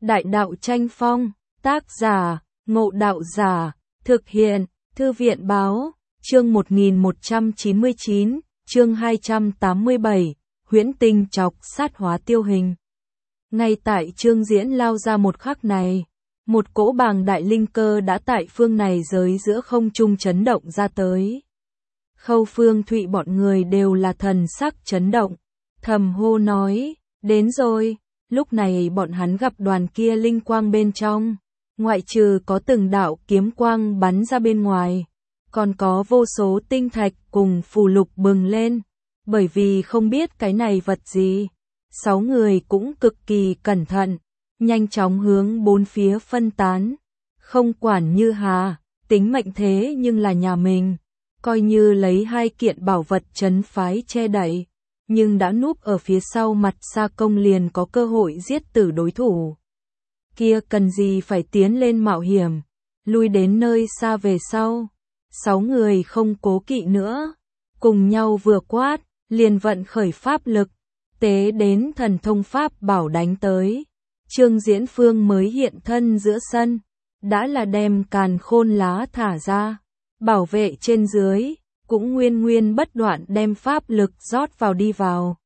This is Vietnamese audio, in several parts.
Đại đạo tranh phong, tác giả, Ngộ Đạo Giả, thực hiện, Thư viện báo, chương 1199, chương 287, huyễn tinh chọc sát hóa tiêu hình. Ngay tại chương diễn lao ra một khắc này, một cỗ bàng đại linh cơ đã tại phương này giới giữa không trung chấn động ra tới. Khâu Phương Thụy bọn người đều là thần sắc chấn động, thầm hô nói, đến rồi. Lúc này bọn hắn gặp đoàn kia linh quang bên trong, ngoại trừ có từng đạo kiếm quang bắn ra bên ngoài, còn có vô số tinh thạch cùng phù lục bừng lên, bởi vì không biết cái này vật gì. 6 người cũng cực kỳ cẩn thận, nhanh chóng hướng bốn phía phân tán, không quản Như Hà, tính mệnh thế nhưng là nhà mình, coi như lấy 2 kiện bảo vật trấn phái che đậy, nhưng đã núp ở phía sau mặt Sa Công liền có cơ hội giết tử đối thủ. Kia cần gì phải tiến lên mạo hiểm, lui đến nơi xa về sau. 6 người không cố kỵ nữa, cùng nhau vừa quát, liền vận khởi pháp lực, tế đến thần thông pháp bảo đánh tới. Trương Diễn Phương mới hiện thân giữa sân, đã là đem càn khôn lá thả ra, bảo vệ trên dưới, cũng nguyên bất đoạn đem pháp lực rót vào đi vào.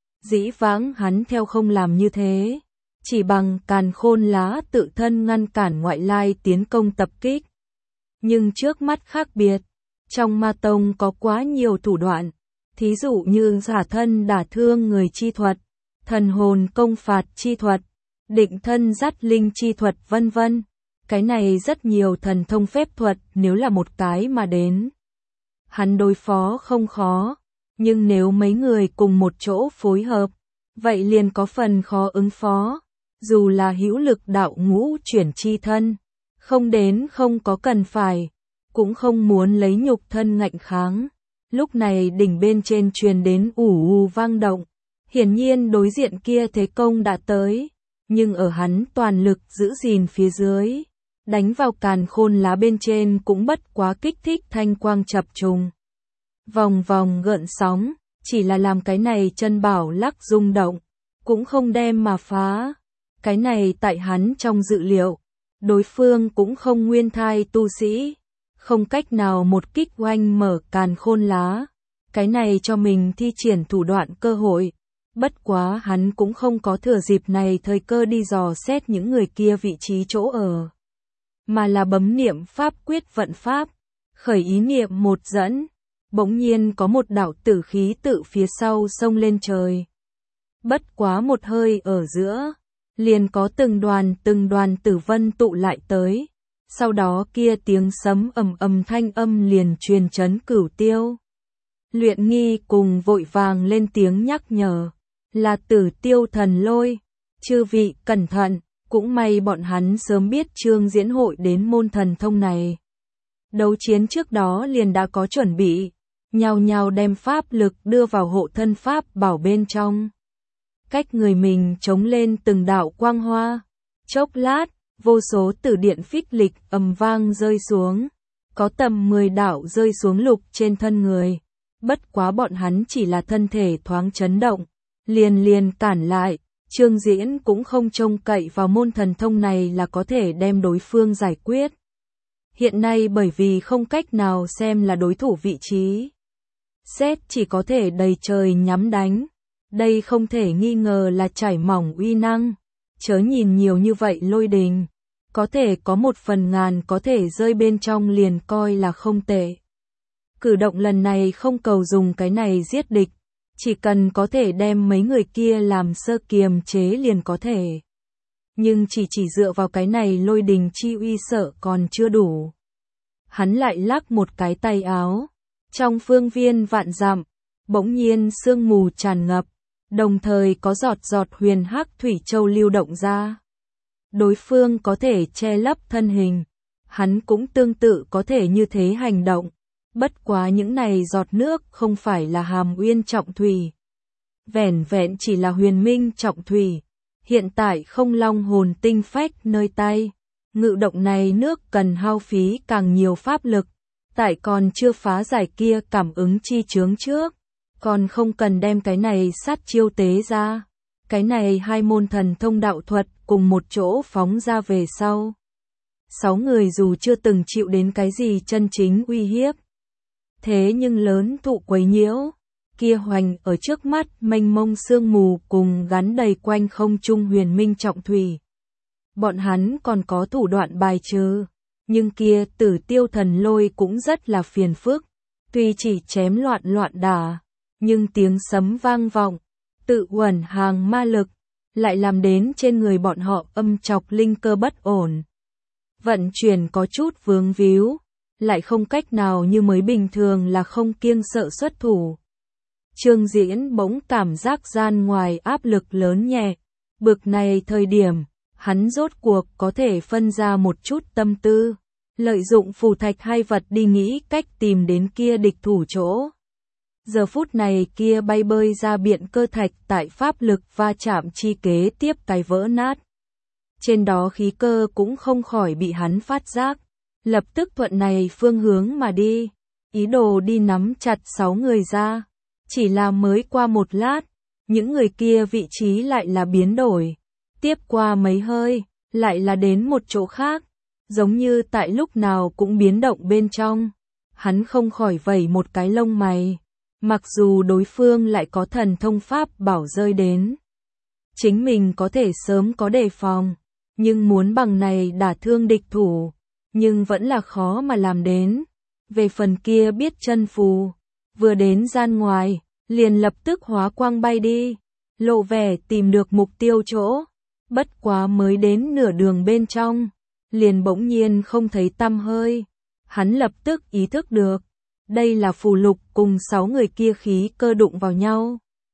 Dĩ vãng hắn theo không làm như thế, chỉ bằng càn khôn lá tự thân ngăn cản ngoại lai tiến công tập kích. Nhưng trước mắt khác biệt, trong ma tông có quá nhiều thủ đoạn, thí dụ như giả thân đả thương người chi thuật, thần hồn công phạt chi thuật, định thân dắt linh chi thuật vân vân. Cái này rất nhiều thần thông phép thuật nếu là một cái mà đến, hắn đối phó không khó, nhưng nếu mấy người cùng một chỗ phối hợp, vậy liền có phần khó ứng phó. Dù là hữu lực đạo ngũ chuyển chi thân, không đến không có cần phải, cũng không muốn lấy nhục thân ngạnh kháng. Lúc này đỉnh bên trên truyền đến ù vang động, hiển nhiên đối diện kia thế công đã tới, nhưng ở hắn toàn lực giữ gìn phía dưới, đánh vào càn khôn lá bên trên cũng bất quá kích thích thanh quang chập trùng. Vòng vòng gợn sóng, chỉ là làm cái này chân bảo lắc rung động, cũng không đem mà phá. Cái này tại hắn trong dự liệu, đối phương cũng không nguyên thai tu sĩ, không cách nào một kích oanh mở càn khôn lá. Cái này cho mình thi triển thủ đoạn cơ hội, bất quá hắn cũng không có thừa dịp này thời cơ đi dò xét những người kia vị trí chỗ ở, mà là bấm niệm pháp quyết vận pháp, khởi ý niệm một dẫn, bỗng nhiên có một đạo tử khí tự phía sau xông lên trời. Bất quá một hơi ở giữa, liền có từng đoàn tử vân tụ lại tới, sau đó kia tiếng sấm ầm thanh âm liền truyền chấn cửu tiêu. Luyện Nghi cùng vội vàng lên tiếng nhắc nhở, là Tử Tiêu thần lôi, chư vị cẩn thận. Cũng may bọn hắn sớm biết Trương Diễn hội đến môn thần thông này. Đấu chiến trước đó liền đã có chuẩn bị, nhao đem pháp lực đưa vào hộ thân pháp bảo bên trong. Cách người mình chống lên từng đạo quang hoa. Chốc lát, vô số tử điện phích lịch ầm vang rơi xuống. Có tầm 10 đạo rơi xuống lục trên thân người. Bất quá bọn hắn chỉ là thân thể thoáng chấn động, liền cản lại. Trương Diễn cũng không trông cậy vào môn thần thông này là có thể đem đối phương giải quyết. Hiện nay bởi vì không cách nào xem là đối thủ vị trí, xét chỉ có thể đầy trời nhắm đánh. Đây không thể nghi ngờ là chảy mỏng uy năng. Chớ nhìn nhiều như vậy lôi đình, có thể có 1/1000 có thể rơi bên trong liền coi là không tệ. Cử động lần này không cầu dùng cái này giết địch, chỉ cần có thể đem mấy người kia làm sơ kiềm chế liền có thể. Nhưng chỉ dựa vào cái này lôi đình chi uy sợ còn chưa đủ. Hắn lại lắc một cái tay áo, trong phương viên vạn dặm, bỗng nhiên sương mù tràn ngập, đồng thời có giọt huyền hắc thủy châu lưu động ra. Đối phương có thể che lấp thân hình, hắn cũng tương tự có thể như thế hành động. Bất quá những này giọt nước không phải là hàm uyên trọng thủy, vẻn vẹn chỉ là huyền minh trọng thủy. Hiện tại không long hồn tinh phách nơi tay, ngự động này nước cần hao phí càng nhiều pháp lực, tại còn chưa phá giải kia cảm ứng chi chướng trước, còn không cần đem cái này sát chiêu tế ra. Cái này hai môn thần thông đạo thuật cùng một chỗ phóng ra về sau. 6 người dù chưa từng chịu đến cái gì chân chính uy hiếp. Thế nhưng lớn thụ quấy nhiễu, kia hoành ở trước mắt mênh mông sương mù cùng gắn đầy quanh không trung huyền minh trọng thủy. Bọn hắn còn có thủ đoạn bài trừ, nhưng kia Tử Tiêu thần lôi cũng rất là phiền phức, tuy chỉ chém loạn loạn đả, nhưng tiếng sấm vang vọng, tự uẩn hàng ma lực, lại làm đến trên người bọn họ âm chọc linh cơ bất ổn. Vận chuyển có chút vướng víu, lại không cách nào như mới bình thường là không kiêng sợ xuất thủ. Trương Diễn bỗng cảm giác gian ngoài áp lực lớn nhẹ, bực này thời điểm, hắn rốt cuộc có thể phân ra một chút tâm tư, lợi dụng phù thạch hai vật đi nghĩ cách tìm đến kia địch thủ chỗ. Giờ phút này kia bay bơi ra biện cơ thạch tại pháp lực va chạm chi kế tiếp cái vỡ nát. Trên đó khí cơ cũng không khỏi bị hắn phát giác, lập tức thuận này phương hướng mà đi, ý đồ đi nắm chặt 6 người ra. Chỉ là mới qua một lát, những người kia vị trí lại là biến đổi, tiếp qua mấy hơi, lại là đến một chỗ khác, giống như tại lúc nào cũng biến động bên trong. Hắn không khỏi vẩy một cái lông mày, mặc dù đối phương lại có thần thông pháp bảo rơi đến. Chính mình có thể sớm có đề phòng, nhưng muốn bằng này đả thương địch thủ, nhưng vẫn là khó mà làm đến. Về phần kia biết chân phù, vừa đến gian ngoài, liền lập tức hóa quang bay đi, lộ vẻ tìm được mục tiêu chỗ. Bất quá mới đến nửa đường bên trong, liền bỗng nhiên không thấy tăm hơi. Hắn lập tức ý thức được, đây là phù lục cùng 6 người kia khí cơ đụng vào nhau.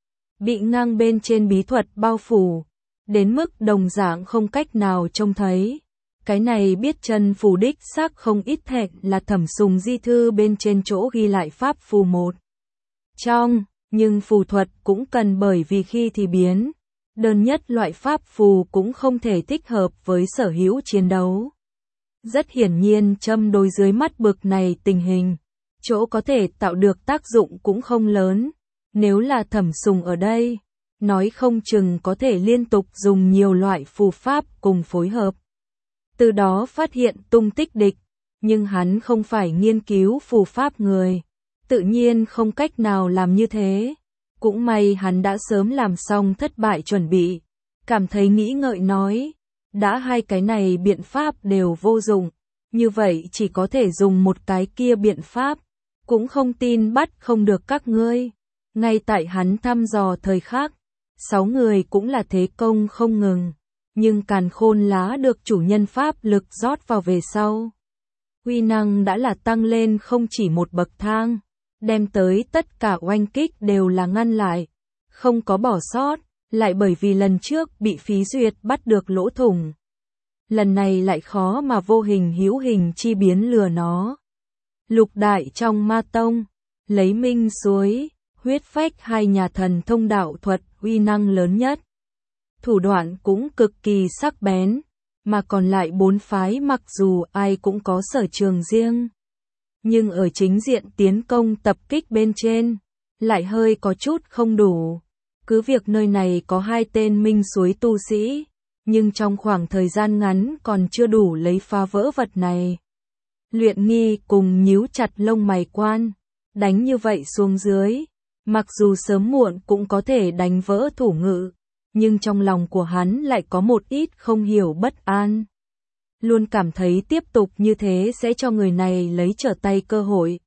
Bị ngang bên trên bí thuật bao phủ, đến mức đồng dạng không cách nào trông thấy. Cái này biết chân phù đích xác không ít thẹn là Thẩm Sùng di thư bên trên chỗ ghi lại pháp phù một trong, nhưng phù thuật cũng cần bởi vì khi thì biến. Đơn nhất loại pháp phù cũng không thể thích hợp với sở hữu chiến đấu. Rất hiển nhiên châm đối dưới mắt bực này tình hình, chỗ có thể tạo được tác dụng cũng không lớn. Nếu là Thẩm Sùng ở đây, nói không chừng có thể liên tục dùng nhiều loại phù pháp cùng phối hợp, từ đó phát hiện tung tích địch, nhưng hắn không phải nghiên cứu phù pháp người, tự nhiên không cách nào làm như thế. Cũng may hắn đã sớm làm xong thất bại chuẩn bị, cảm thấy nghĩ ngợi nói, đã hai cái này biện pháp đều vô dụng, như vậy chỉ có thể dùng một cái kia biện pháp, cũng không tin bắt không được các ngươi. Ngay tại hắn thăm dò thời khắc, 6 người cũng là thế công không ngừng, nhưng càn khôn lá được chủ nhân pháp lực rót vào về sau. Uy năng đã là tăng lên không chỉ một bậc thang, đem tới tất cả oanh kích đều là ngăn lại, không có bỏ sót, lại bởi vì lần trước bị phí duyệt bắt được lỗ thủng. Lần này lại khó mà vô hình hữu hình chi biến lừa nó. Lục đại trong ma tông, lấy minh suối, huyết phách hai nhà thần thông đạo thuật uy năng lớn nhất. Thủ đoạn cũng cực kỳ sắc bén, mà còn lại 4 phái mặc dù ai cũng có sở trường riêng, nhưng ở chính diện tiến công tập kích bên trên, lại hơi có chút không đủ. Cứ việc nơi này có 2 tên minh suối tu sĩ, nhưng trong khoảng thời gian ngắn còn chưa đủ lấy phá vỡ vật này. Luyện Nghi cùng nhíu chặt lông mày quan, đánh như vậy xuống dưới, mặc dù sớm muộn cũng có thể đánh vỡ thủ ngự, nhưng trong lòng của hắn lại có một ít không hiểu bất an. Luôn cảm thấy tiếp tục như thế sẽ cho người này lấy trở tay cơ hội.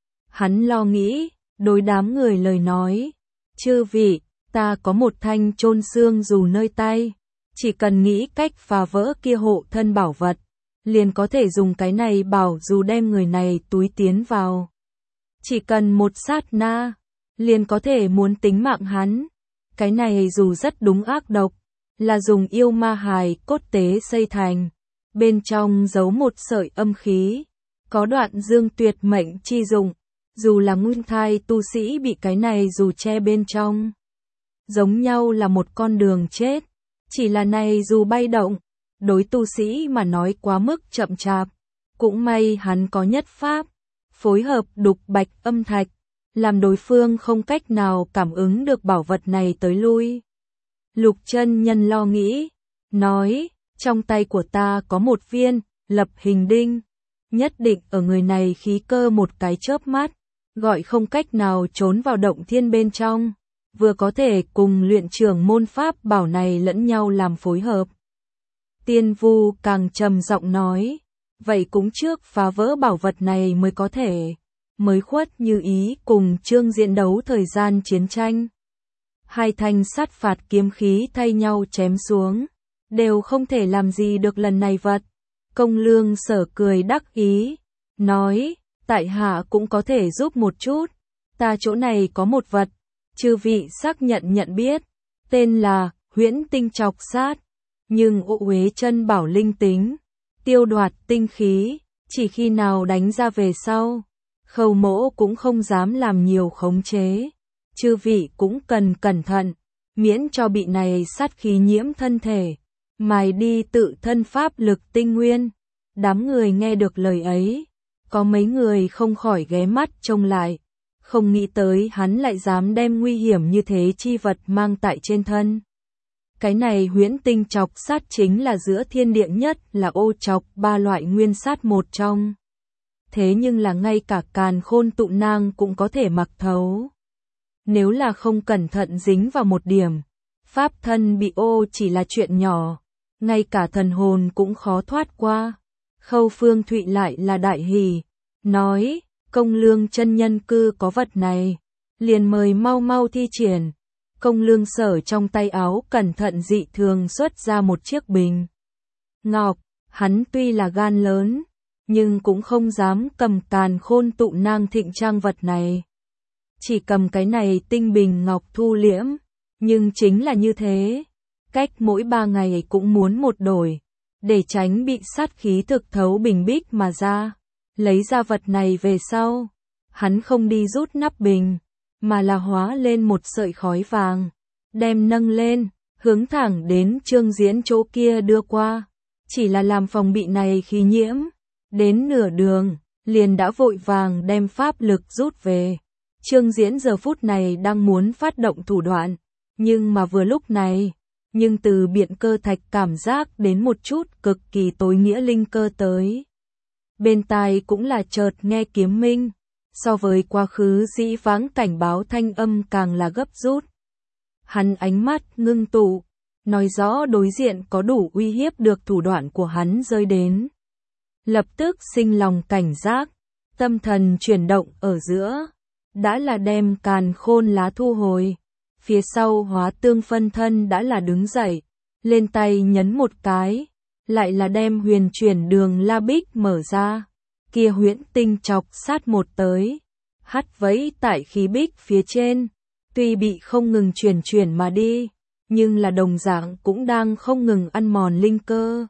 Hắn lo nghĩ, đối đám người lời nói, chư vị, ta có một thanh chôn xương dù nơi tay, chỉ cần nghĩ cách phá vỡ kia hộ thân bảo vật, liền có thể dùng cái này bảo dù đem người này túi tiến vào. Chỉ cần một sát na, liền có thể muốn tính mạng hắn. Cái này dù rất đúng ác độc, là dùng yêu ma hài cốt tế xây thành, bên trong giấu một sợi âm khí, có đoạn dương tuyệt mệnh chi dụng, dù là nguyên thai tu sĩ bị cái này dù che bên trong. Giống nhau là một con đường chết, chỉ là này dù bay động, đối tu sĩ mà nói quá mức chậm chạp, cũng may hắn có nhất pháp, phối hợp đục bạch âm thạch, làm đối phương không cách nào cảm ứng được bảo vật này tới lui. Lục chân nhân lo nghĩ, nói, trong tay của ta có một viên, lập hình đinh. Nhất định ở người này khí cơ một cái chớp mắt, gọi không cách nào trốn vào động thiên bên trong, vừa có thể cùng luyện trưởng môn pháp bảo này lẫn nhau làm phối hợp. Tiên Vu càng trầm giọng nói, vậy cũng trước phá vỡ bảo vật này mới có thể, mới khuất như ý cùng Trương Diễn đấu thời gian chiến tranh. Hai thanh sát phạt kiếm khí thay nhau chém xuống, đều không thể làm gì được lần này vật. Công Lương Sở cười đắc ý, nói, tại hạ cũng có thể giúp một chút, ta chỗ này có một vật, chư vị xác nhận biết, tên là Huyễn Tinh Trọc Sát, nhưng Ô Uế chân bảo linh tính, tiêu đoạt tinh khí, chỉ khi nào đánh ra về sau, Khâu Mỗ cũng không dám làm nhiều khống chế, chư vị cũng cần cẩn thận, miễn cho bị này sát khí nhiễm thân thể, mài đi tự thân pháp lực tinh nguyên. Đám người nghe được lời ấy, có mấy người không khỏi ghé mắt trông lại, không nghĩ tới hắn lại dám đem nguy hiểm như thế chi vật mang tại trên thân. Cái này Huyễn Tinh Trọc Sát chính là giữa thiên địa nhất là ô trọc ba loại nguyên sát một trong. Thế nhưng là ngay cả Càn Khôn Tụ Nang cũng có thể mặc thấu. Nếu là không cẩn thận dính vào một điểm, pháp thân bị ô chỉ là chuyện nhỏ, ngay cả thần hồn cũng khó thoát qua. Khâu Phương Thụy lại là đại hỉ, nói, Công Lương chân nhân cư có vật này, liền mời mau thi triển. Công Lương Sở trong tay áo cẩn thận dị thường xuất ra một chiếc bình ngọc, hắn tuy là gan lớn, nhưng cũng không dám cầm Càn Khôn Tụ Nang thịnh trang vật này. Chỉ cầm cái này tinh bình ngọc thu liễm, nhưng chính là như thế, cách mỗi 3 ngày cũng muốn một đổi, để tránh bị sát khí thực thấu bình bích mà ra. Lấy ra vật này về sau, hắn không đi rút nắp bình, mà là hóa lên một sợi khói vàng, đem nâng lên, hướng thẳng đến Trương Diễn chỗ kia đưa qua. Chỉ là làm phòng bị này khí nhiễm, đến nửa đường, liền đã vội vàng đem pháp lực rút về. Trương Diễn giờ phút này đang muốn phát động thủ đoạn, nhưng mà vừa lúc này, nhưng từ biện cơ thạch cảm giác đến một chút cực kỳ tối nghĩa linh cơ tới. Bên tai cũng là chợt nghe kiếm minh, so với quá khứ dĩ vãng cảnh báo thanh âm càng là gấp rút. Hắn ánh mắt ngưng tụ, nói rõ đối diện có đủ uy hiếp được thủ đoạn của hắn rơi đến. Lập tức sinh lòng cảnh giác, tâm thần chuyển động ở giữa, đã là đem Càn Khôn lá thu hồi. Phía sau Hóa Tương phân thân đã là đứng dậy, lên tay nhấn một cái, lại là đem Huyền Chuyển Đường La Bích mở ra. Kia Huyễn Tinh Trọc Sát một tới, hắt vẫy tại khí bích phía trên, tuy bị không ngừng chuyển mà đi, nhưng là đồng dạng cũng đang không ngừng ăn mòn linh cơ.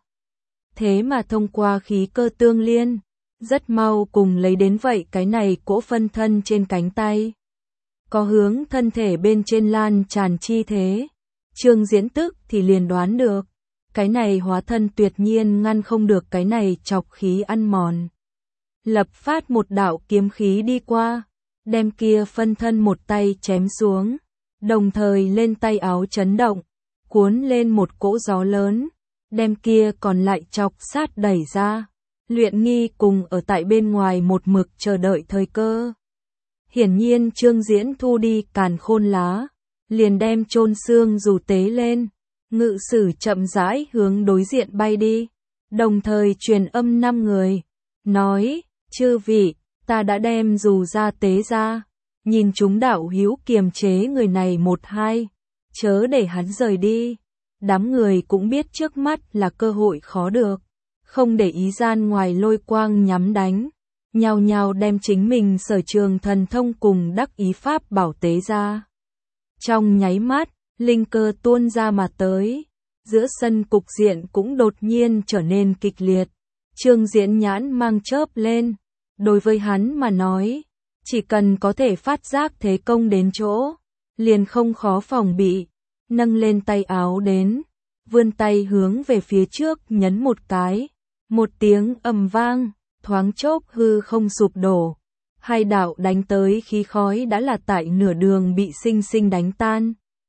Thế mà thông qua khí cơ tương liên, rất mau cùng lấy đến vậy cái này cỗ phân thân trên cánh tay. Có hướng thân thể bên trên lan tràn chi thế. Trương Diễn tức thì liền đoán được, cái này hóa thân tuyệt nhiên ngăn không được cái này chọc khí ăn mòn. Lập phát một đạo kiếm khí đi qua, đem kia phân thân một tay chém xuống, đồng thời lên tay áo chấn động, cuốn lên một cỗ gió lớn, đem kia còn lại chọc sát đẩy ra. Luyện Nghi cùng ở tại bên ngoài một mực chờ đợi thời cơ. Hiển nhiên Trương Diễn thu đi Càn Khôn lá, liền đem chôn xương dù tế lên, ngự sử chậm rãi hướng đối diện bay đi, đồng thời truyền âm 5 người, nói, chư vị, ta đã đem dù ra tế ra, nhìn chúng đạo hữu kiềm chế người này 1-2, chớ để hắn rời đi. Đám người cũng biết trước mắt là cơ hội khó được, không để ý gian ngoài lôi quang nhắm đánh, nhao nhao đem chính mình sở trường thần thông cùng đắc ý pháp bảo tế ra. Trong nháy mắt, linh cơ tuôn ra mà tới, giữa sân cục diện cũng đột nhiên trở nên kịch liệt. Trương Diễn nhãn mang chớp lên, đối với hắn mà nói, chỉ cần có thể phát giác thế công đến chỗ, liền không khó phòng bị, nâng lên tay áo đến, vươn tay hướng về phía trước nhấn một cái, một tiếng ầm vang, thoáng chốc hư không sụp đổ, hai đạo đánh tới khí khói đã là tại nửa đường bị sinh sinh đánh tan.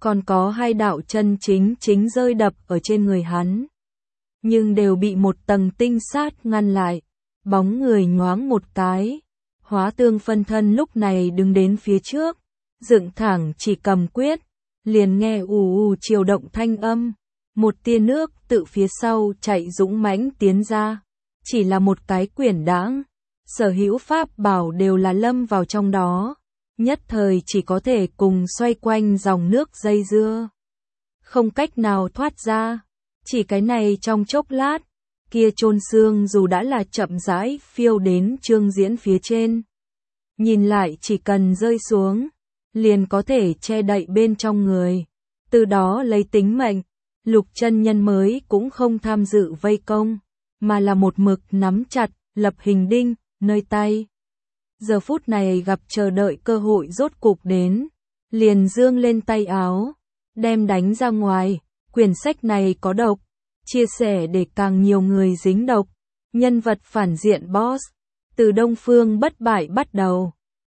còn có 2 đạo chân chính rơi đập ở trên người hắn. Nhưng đều bị một tầng tinh sát ngăn lại, bóng người nhoáng một cái. Hóa Tương phân thân lúc này đứng đến phía trước, dựng thẳng chỉ cầm quyết, liền nghe ù ù chiều động thanh âm, một tia nước tự phía sau chạy dũng mãnh tiến ra, chỉ là một cái quyển đãng, sở hữu pháp bảo đều là lâm vào trong đó, nhất thời chỉ có thể cùng xoay quanh dòng nước dây dưa, không cách nào thoát ra, chỉ cái này trong chốc lát, kia chôn xương dù đã là chậm rãi phiêu đến Trương Diễn phía trên. Nhìn lại chỉ cần rơi xuống, liền có thể che đậy bên trong người, từ đó lấy tính mệnh, Lục chân nhân mới cũng không tham dự vây công, mà là một mực nắm chặt, lập hình đinh, nơi tay. Giờ phút này gặp chờ đợi cơ hội rốt cục đến, liền dương lên tay áo, đem đánh ra ngoài, quyển sách này có độc, chia sẻ để càng nhiều người dính độc, nhân vật phản diện boss, từ Đông Phương Bất Bại bắt đầu.